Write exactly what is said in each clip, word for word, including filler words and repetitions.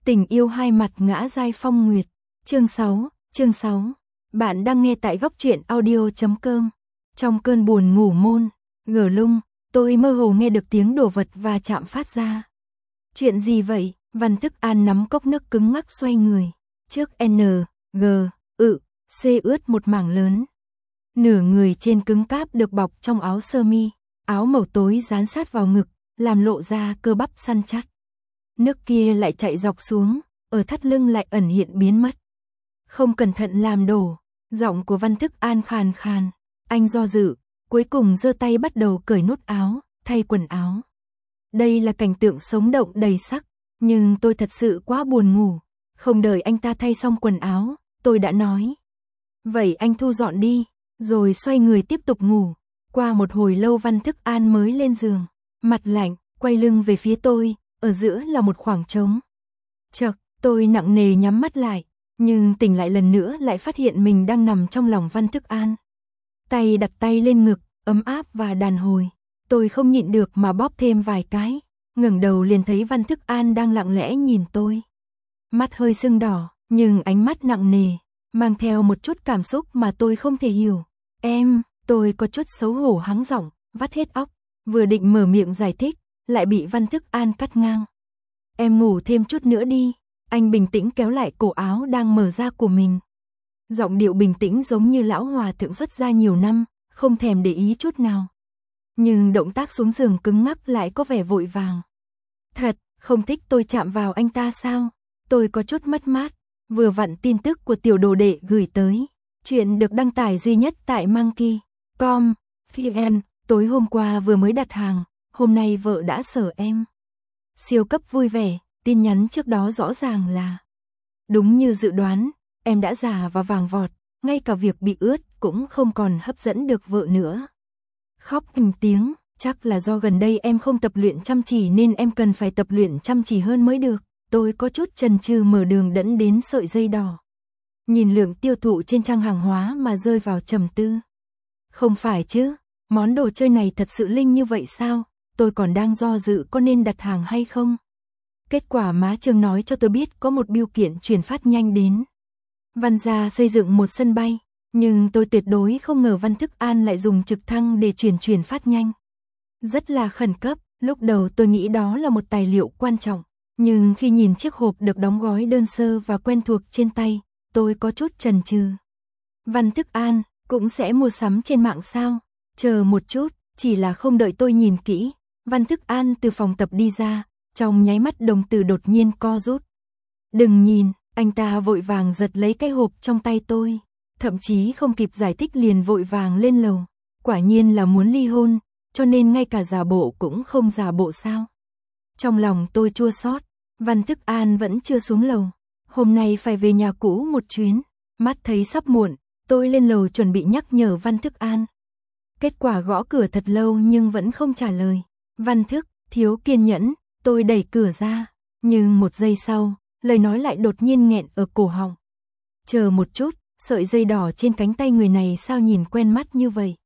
Tình yêu hai mặt ngã giai phong nguyệt. Chương sáu, chương sáu. Bạn đang nghe tại góc truyện audio chấm com. Trong cơn buồn ngủ môn, ngờ lung, tôi mơ hồ nghe được tiếng đồ vật va chạm phát ra. Chuyện gì vậy? Văn Thức An nắm cốc nước cứng ngắc xoay người. Trước N, G, ự, C ướt một mảng lớn. Nửa người trên cứng cáp được bọc trong áo sơ mi, áo màu tối dán sát vào ngực, làm lộ ra cơ bắp săn chắc. Nước kia lại chạy dọc xuống, ở thắt lưng lại ẩn hiện biến mất. Không cẩn thận làm đổ, giọng của Văn Thức An khàn khàn. Anh do dự, cuối cùng giơ tay bắt đầu cởi nút áo, thay quần áo. Đây là cảnh tượng sống động đầy sắc, nhưng tôi thật sự quá buồn ngủ. Không đợi anh ta thay xong quần áo, tôi đã nói. Vậy anh thu dọn đi, rồi xoay người tiếp tục ngủ. Qua một hồi lâu Văn Thức An mới lên giường, mặt lạnh, quay lưng về phía tôi, ở giữa là một khoảng trống. Chậc, tôi nặng nề nhắm mắt lại, nhưng tỉnh lại lần nữa lại phát hiện mình đang nằm trong lòng Văn Thức An. Tay đặt tay lên ngực, ấm áp và đàn hồi. Tôi không nhịn được mà bóp thêm vài cái, ngẩng đầu liền thấy Văn Thức An đang lặng lẽ nhìn tôi. Mắt hơi sưng đỏ, nhưng ánh mắt nặng nề, mang theo một chút cảm xúc mà tôi không thể hiểu. Em, tôi có chút xấu hổ hắng giọng, vắt hết óc, vừa định mở miệng giải thích, lại bị Văn Thức An cắt ngang. Em ngủ thêm chút nữa đi. Anh bình tĩnh kéo lại cổ áo đang mở ra của mình. Giọng điệu bình tĩnh giống như lão hòa thượng xuất gia nhiều năm, không thèm để ý chút nào. Nhưng động tác xuống giường cứng ngắc lại có vẻ vội vàng. Thật, không thích tôi chạm vào anh ta sao? Tôi có chút mất mát. Vừa vặn tin tức của tiểu đồ đệ gửi tới. Chuyện được đăng tải duy nhất tại Monkey chấm com. vn, tối hôm qua vừa mới đặt hàng, hôm nay vợ đã sở em. Siêu cấp vui vẻ, tin nhắn trước đó rõ ràng là. Đúng như dự đoán, em đã già và vàng vọt, ngay cả việc bị ướt cũng không còn hấp dẫn được vợ nữa. Khóc từng tiếng, chắc là do gần đây em không tập luyện chăm chỉ nên em cần phải tập luyện chăm chỉ hơn mới được. Tôi có chút chần chừ mở đường dẫn đến sợi dây đỏ. Nhìn lượng tiêu thụ trên trang hàng hóa mà rơi vào trầm tư. Không phải chứ, món đồ chơi này thật sự linh như vậy sao? Tôi còn đang do dự có nên đặt hàng hay không. Kết quả má Trương nói cho tôi biết có một bưu kiện chuyển phát nhanh đến. Văn gia xây dựng một sân bay, nhưng tôi tuyệt đối không ngờ Văn Thức An lại dùng trực thăng để chuyển chuyển phát nhanh. Rất là khẩn cấp, lúc đầu tôi nghĩ đó là một tài liệu quan trọng, nhưng khi nhìn chiếc hộp được đóng gói đơn sơ và quen thuộc trên tay, tôi có chút chần chừ. Văn Thức An cũng sẽ mua sắm trên mạng sao? Chờ một chút, chỉ là không đợi tôi nhìn kỹ, Văn Thức An từ phòng tập đi ra, trong nháy mắt đồng tử đột nhiên co rút. Đừng nhìn, anh ta vội vàng giật lấy cái hộp trong tay tôi, thậm chí không kịp giải thích liền vội vàng lên lầu. Quả nhiên là muốn ly hôn, cho nên ngay cả giả bộ cũng không giả bộ sao. Trong lòng tôi chua xót, Văn Thức An vẫn chưa xuống lầu. Hôm nay phải về nhà cũ một chuyến, mắt thấy sắp muộn, tôi lên lầu chuẩn bị nhắc nhở Văn Thức An. Kết quả gõ cửa thật lâu nhưng vẫn không trả lời. Văn Thức, thiếu kiên nhẫn, tôi đẩy cửa ra, nhưng một giây sau, lời nói lại đột nhiên nghẹn ở cổ họng. Chờ một chút, sợi dây đỏ trên cánh tay người này sao nhìn quen mắt như vậy?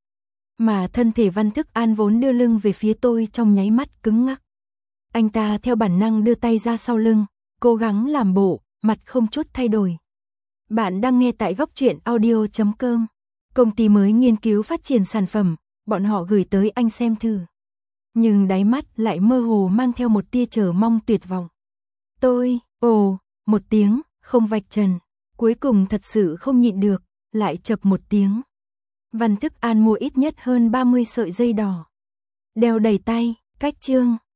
Mà thân thể Văn Thức An vốn đưa lưng về phía tôi trong nháy mắt cứng ngắc. Anh ta theo bản năng đưa tay ra sau lưng, cố gắng làm bộ, mặt không chút thay đổi. Bạn đang nghe tại góc truyện audio chấm com. Công ty mới nghiên cứu phát triển sản phẩm, bọn họ gửi tới anh xem thử. Nhưng đáy mắt lại mơ hồ mang theo một tia chờ mong tuyệt vọng. Tôi, ồ, một tiếng, không vạch trần, cuối cùng thật sự không nhịn được, lại chập một tiếng. Văn Thức An mua ít nhất hơn ba mươi sợi dây đỏ. Đeo đầy tay, cách trương,